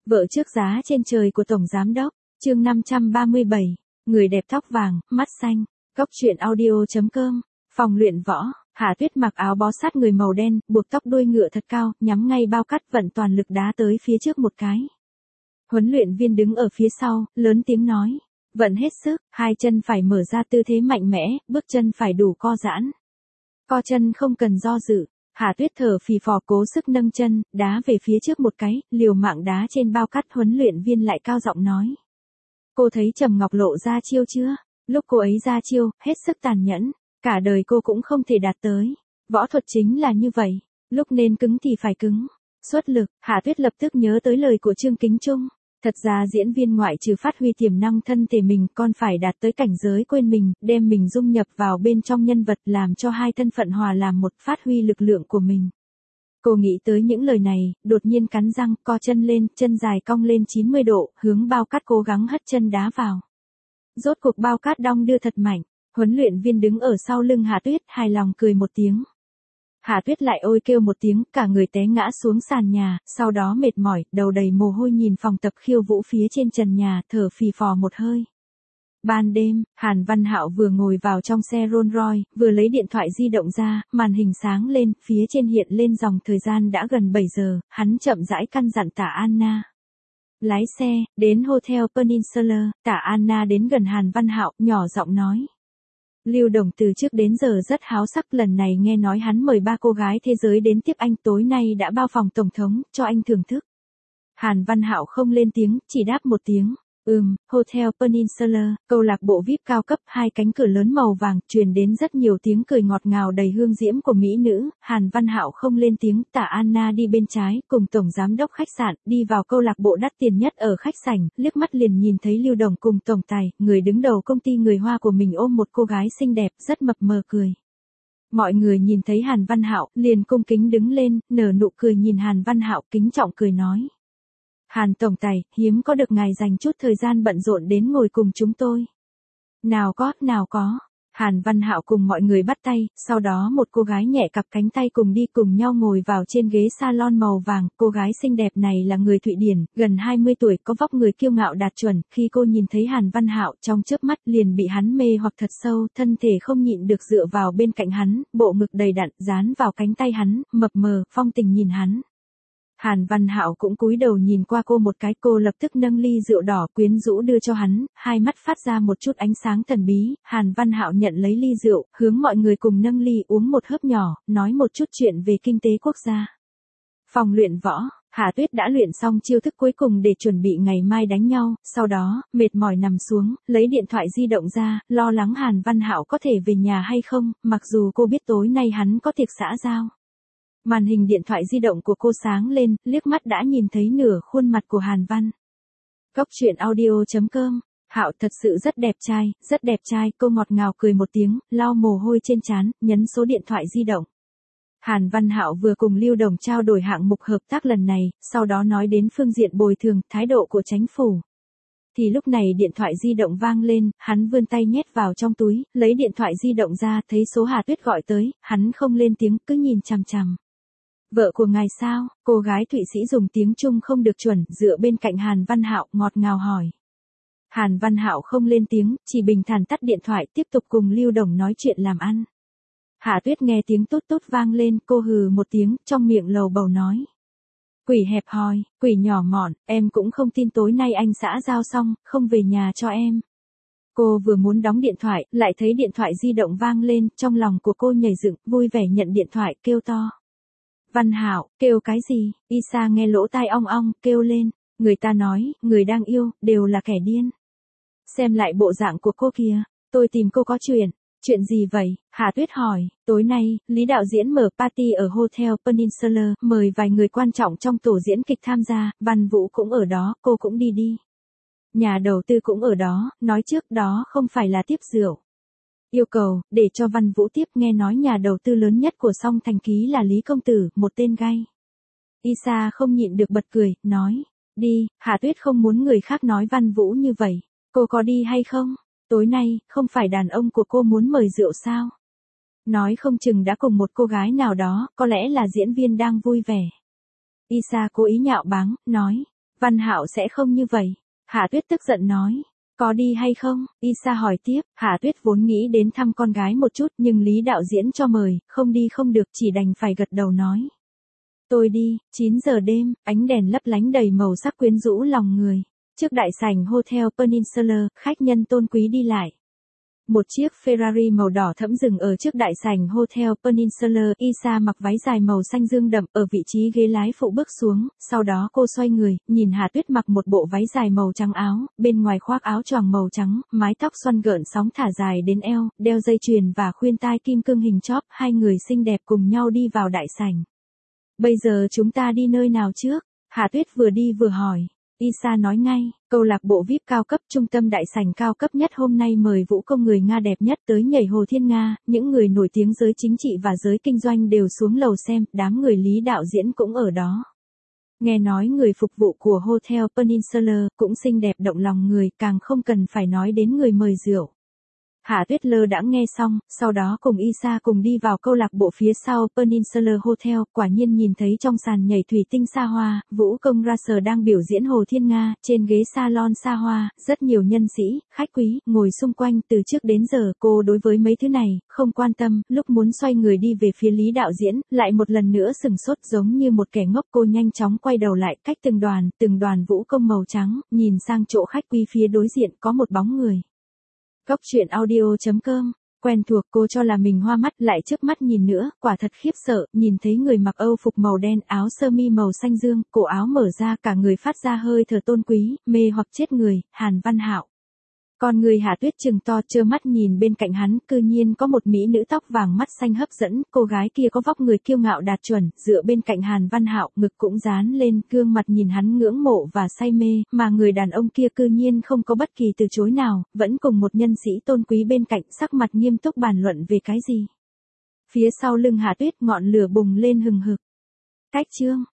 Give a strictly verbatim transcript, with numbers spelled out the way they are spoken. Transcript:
Vợ trước giá trên trời của Tổng Giám Đốc, chương năm trăm ba mươi bảy, người đẹp tóc vàng, mắt xanh, góc truyện audio.com, phòng luyện võ, Hạ Tuyết mặc áo bó sát người màu đen, buộc tóc đuôi ngựa thật cao, nhắm ngay bao cắt vận toàn lực đá tới phía trước một cái. Huấn luyện viên đứng ở phía sau, lớn tiếng nói, vận hết sức, hai chân phải mở ra tư thế mạnh mẽ, bước chân phải đủ co giãn. Co chân không cần do dự. Hạ Tuyết thở phì phò cố sức nâng chân, đá về phía trước một cái, liều mạng đá trên bao cắt. Huấn luyện viên lại cao giọng nói. Cô thấy Trầm Ngọc lộ ra chiêu chưa? Lúc cô ấy ra chiêu, hết sức tàn nhẫn, cả đời cô cũng không thể đạt tới. Võ thuật chính là như vậy, lúc nên cứng thì phải cứng. Xuất lực, Hạ Tuyết lập tức nhớ tới lời của Trương Kính Trung. Thật ra diễn viên ngoại trừ phát huy tiềm năng thân thể mình còn phải đạt tới cảnh giới quên mình, đem mình dung nhập vào bên trong nhân vật làm cho hai thân phận hòa làm một, phát huy lực lượng của mình. Cô nghĩ tới những lời này, đột nhiên cắn răng, co chân lên, chân dài cong lên chín mươi độ, hướng bao cát cố gắng hất chân đá vào. Rốt cuộc bao cát đong đưa thật mạnh, huấn luyện viên đứng ở sau lưng Hạ Tuyết, hài lòng cười một tiếng. Hạ Tuyết lại ôi kêu một tiếng, cả người té ngã xuống sàn nhà, sau đó mệt mỏi, đầu đầy mồ hôi nhìn phòng tập khiêu vũ phía trên trần nhà, thở phì phò một hơi. Ban đêm, Hàn Văn Hạo vừa ngồi vào trong xe Rolls Royce, vừa lấy điện thoại di động ra, màn hình sáng lên, phía trên hiện lên dòng thời gian đã gần bảy giờ, hắn chậm rãi căn dặn Tạ Anna. Lái xe, đến Hotel Peninsula, Tạ Anna đến gần Hàn Văn Hạo, nhỏ giọng nói. Lưu Đồng từ trước đến giờ rất háo sắc, lần này nghe nói hắn mời ba cô gái thế giới đến tiếp anh, tối nay đã bao phòng tổng thống, cho anh thưởng thức. Hàn Văn Hạo không lên tiếng, chỉ đáp một tiếng. Ừm, Hotel Peninsula, câu lạc bộ vi ai pi cao cấp, hai cánh cửa lớn màu vàng, truyền đến rất nhiều tiếng cười ngọt ngào đầy hương diễm của mỹ nữ. Hàn Văn Hạo không lên tiếng, Tạ Anna đi bên trái, cùng tổng giám đốc khách sạn, đi vào câu lạc bộ đắt tiền nhất ở khách sảnh, liếc mắt liền nhìn thấy Lưu Đồng cùng tổng tài, người đứng đầu công ty người Hoa của mình ôm một cô gái xinh đẹp, rất mập mờ cười. Mọi người nhìn thấy Hàn Văn Hạo, liền cung kính đứng lên, nở nụ cười nhìn Hàn Văn Hạo, kính trọng cười nói. Hàn tổng tài, hiếm có được ngài dành chút thời gian bận rộn đến ngồi cùng chúng tôi. Nào có, nào có. Hàn Văn Hạo cùng mọi người bắt tay, sau đó một cô gái nhẹ cặp cánh tay cùng đi cùng nhau ngồi vào trên ghế salon màu vàng. Cô gái xinh đẹp này là người Thụy Điển, gần hai mươi tuổi, có vóc người kiêu ngạo đạt chuẩn. Khi cô nhìn thấy Hàn Văn Hạo, trong chớp mắt liền bị hắn mê hoặc thật sâu, thân thể không nhịn được dựa vào bên cạnh hắn, bộ ngực đầy đặn, dán vào cánh tay hắn, mập mờ, phong tình nhìn hắn. Hàn Văn Hạo cũng cúi đầu nhìn qua cô một cái, cô lập tức nâng ly rượu đỏ quyến rũ đưa cho hắn, hai mắt phát ra một chút ánh sáng thần bí. Hàn Văn Hạo nhận lấy ly rượu, hướng mọi người cùng nâng ly uống một hớp nhỏ, nói một chút chuyện về kinh tế quốc gia. Phòng luyện võ, Hạ Tuyết đã luyện xong chiêu thức cuối cùng để chuẩn bị ngày mai đánh nhau, sau đó, mệt mỏi nằm xuống, lấy điện thoại di động ra, lo lắng Hàn Văn Hạo có thể về nhà hay không, mặc dù cô biết tối nay hắn có tiệc xã giao. Màn hình điện thoại di động của cô sáng lên, liếc mắt đã nhìn thấy nửa khuôn mặt của Hàn Văn. Góc truyện audio.com, Hạo thật sự rất đẹp trai, rất đẹp trai, cô ngọt ngào cười một tiếng, lau mồ hôi trên trán, nhấn số điện thoại di động. Hàn Văn Hạo vừa cùng Lưu Đồng trao đổi hạng mục hợp tác lần này, sau đó nói đến phương diện bồi thường, thái độ của chính phủ. Thì lúc này điện thoại di động vang lên, hắn vươn tay nhét vào trong túi, lấy điện thoại di động ra, thấy số Hà Tuyết gọi tới, hắn không lên tiếng, cứ nhìn chằm chằm. Vợ của ngài sao? Cô gái Thụy Sĩ dùng tiếng Trung không được chuẩn, dựa bên cạnh Hàn Văn Hạo, ngọt ngào hỏi. Hàn Văn Hạo không lên tiếng, chỉ bình thản tắt điện thoại, tiếp tục cùng Lưu Đồng nói chuyện làm ăn. Hạ Tuyết nghe tiếng tốt tốt vang lên, cô hừ một tiếng, trong miệng lầu bầu nói. Quỷ hẹp hòi, quỷ nhỏ mọn, em cũng không tin tối nay anh xã giao xong, không về nhà cho em. Cô vừa muốn đóng điện thoại, lại thấy điện thoại di động vang lên, trong lòng của cô nhảy dựng, vui vẻ nhận điện thoại, kêu to. Văn Hạo, kêu cái gì? Isa nghe lỗ tai ong ong, kêu lên. Người ta nói, người đang yêu, đều là kẻ điên. Xem lại bộ dạng của cô kìa, tôi tìm cô có chuyện. Chuyện gì vậy? Hạ Tuyết hỏi. Tối nay, Lý đạo diễn mở party ở Hotel Peninsula, mời vài người quan trọng trong tổ diễn kịch tham gia, Văn Vũ cũng ở đó, cô cũng đi đi. Nhà đầu tư cũng ở đó, nói trước đó không phải là tiếp rượu. Yêu cầu, để cho Văn Vũ tiếp, nghe nói nhà đầu tư lớn nhất của Song Thành Ký là Lý Công Tử, một tên gay. Isa không nhịn được bật cười, nói, đi. Hạ Tuyết không muốn người khác nói Văn Vũ như vậy. Cô có đi hay không? Tối nay, không phải đàn ông của cô muốn mời rượu sao? Nói không chừng đã cùng một cô gái nào đó, có lẽ là diễn viên đang vui vẻ. Isa cố ý nhạo báng, nói, Văn Hạo sẽ không như vậy. Hạ Tuyết tức giận nói. Có đi hay không? Isa hỏi tiếp. Hạ Tuyết vốn nghĩ đến thăm con gái một chút nhưng Lý đạo diễn cho mời, không đi không được chỉ đành phải gật đầu nói. Tôi đi. Chín giờ đêm, ánh đèn lấp lánh đầy màu sắc quyến rũ lòng người. Trước đại sảnh Hotel Peninsula, khách nhân tôn quý đi lại. Một chiếc Ferrari màu đỏ thẫm dừng ở trước đại sảnh Hotel Peninsula. Isa mặc váy dài màu xanh dương đậm ở vị trí ghế lái phụ bước xuống, sau đó cô xoay người, nhìn Hạ Tuyết mặc một bộ váy dài màu trắng áo, bên ngoài khoác áo choàng màu trắng, mái tóc xoăn gợn sóng thả dài đến eo, đeo dây chuyền và khuyên tai kim cương hình chóp, hai người xinh đẹp cùng nhau đi vào đại sảnh. Bây giờ chúng ta đi nơi nào trước? Hạ Tuyết vừa đi vừa hỏi. Isa nói ngay, câu lạc bộ vi ai pi cao cấp trung tâm đại sảnh cao cấp nhất hôm nay mời vũ công người Nga đẹp nhất tới nhảy Hồ Thiên Nga, những người nổi tiếng giới chính trị và giới kinh doanh đều xuống lầu xem, đám người Lý đạo diễn cũng ở đó. Nghe nói người phục vụ của Hotel Peninsula cũng xinh đẹp động lòng người, càng không cần phải nói đến người mời rượu. Hạ Tuyết lơ đãng nghe xong, sau đó cùng Isa cùng đi vào câu lạc bộ phía sau Peninsula Hotel, quả nhiên nhìn thấy trong sàn nhảy thủy tinh xa hoa, vũ công Russell đang biểu diễn Hồ Thiên Nga, trên ghế salon xa hoa, rất nhiều nhân sĩ, khách quý, ngồi xung quanh từ trước đến giờ, cô đối với mấy thứ này, không quan tâm, lúc muốn xoay người đi về phía Lý đạo diễn, lại một lần nữa sừng sốt giống như một kẻ ngốc cô nhanh chóng quay đầu lại, cách từng đoàn, từng đoàn vũ công màu trắng, nhìn sang chỗ khách quý phía đối diện có một bóng người. Góc truyện audio chấm com, quen thuộc cô cho là mình hoa mắt lại trước mắt nhìn nữa, quả thật khiếp sợ, nhìn thấy người mặc Âu phục màu đen áo sơ mi màu xanh dương, cổ áo mở ra cả người phát ra hơi thở tôn quý, mê hoặc chết người, Hàn Văn Hạo. Con người Hạ Tuyết trừng to trơ mắt nhìn bên cạnh hắn, cư nhiên có một mỹ nữ tóc vàng mắt xanh hấp dẫn, cô gái kia có vóc người kiêu ngạo đạt chuẩn, dựa bên cạnh Hàn Văn Hạo, ngực cũng dán lên, gương mặt nhìn hắn ngưỡng mộ và say mê, mà người đàn ông kia cư nhiên không có bất kỳ từ chối nào, vẫn cùng một nhân sĩ tôn quý bên cạnh, sắc mặt nghiêm túc bàn luận về cái gì. Phía sau lưng Hạ Tuyết ngọn lửa bùng lên hừng hực. Cách chương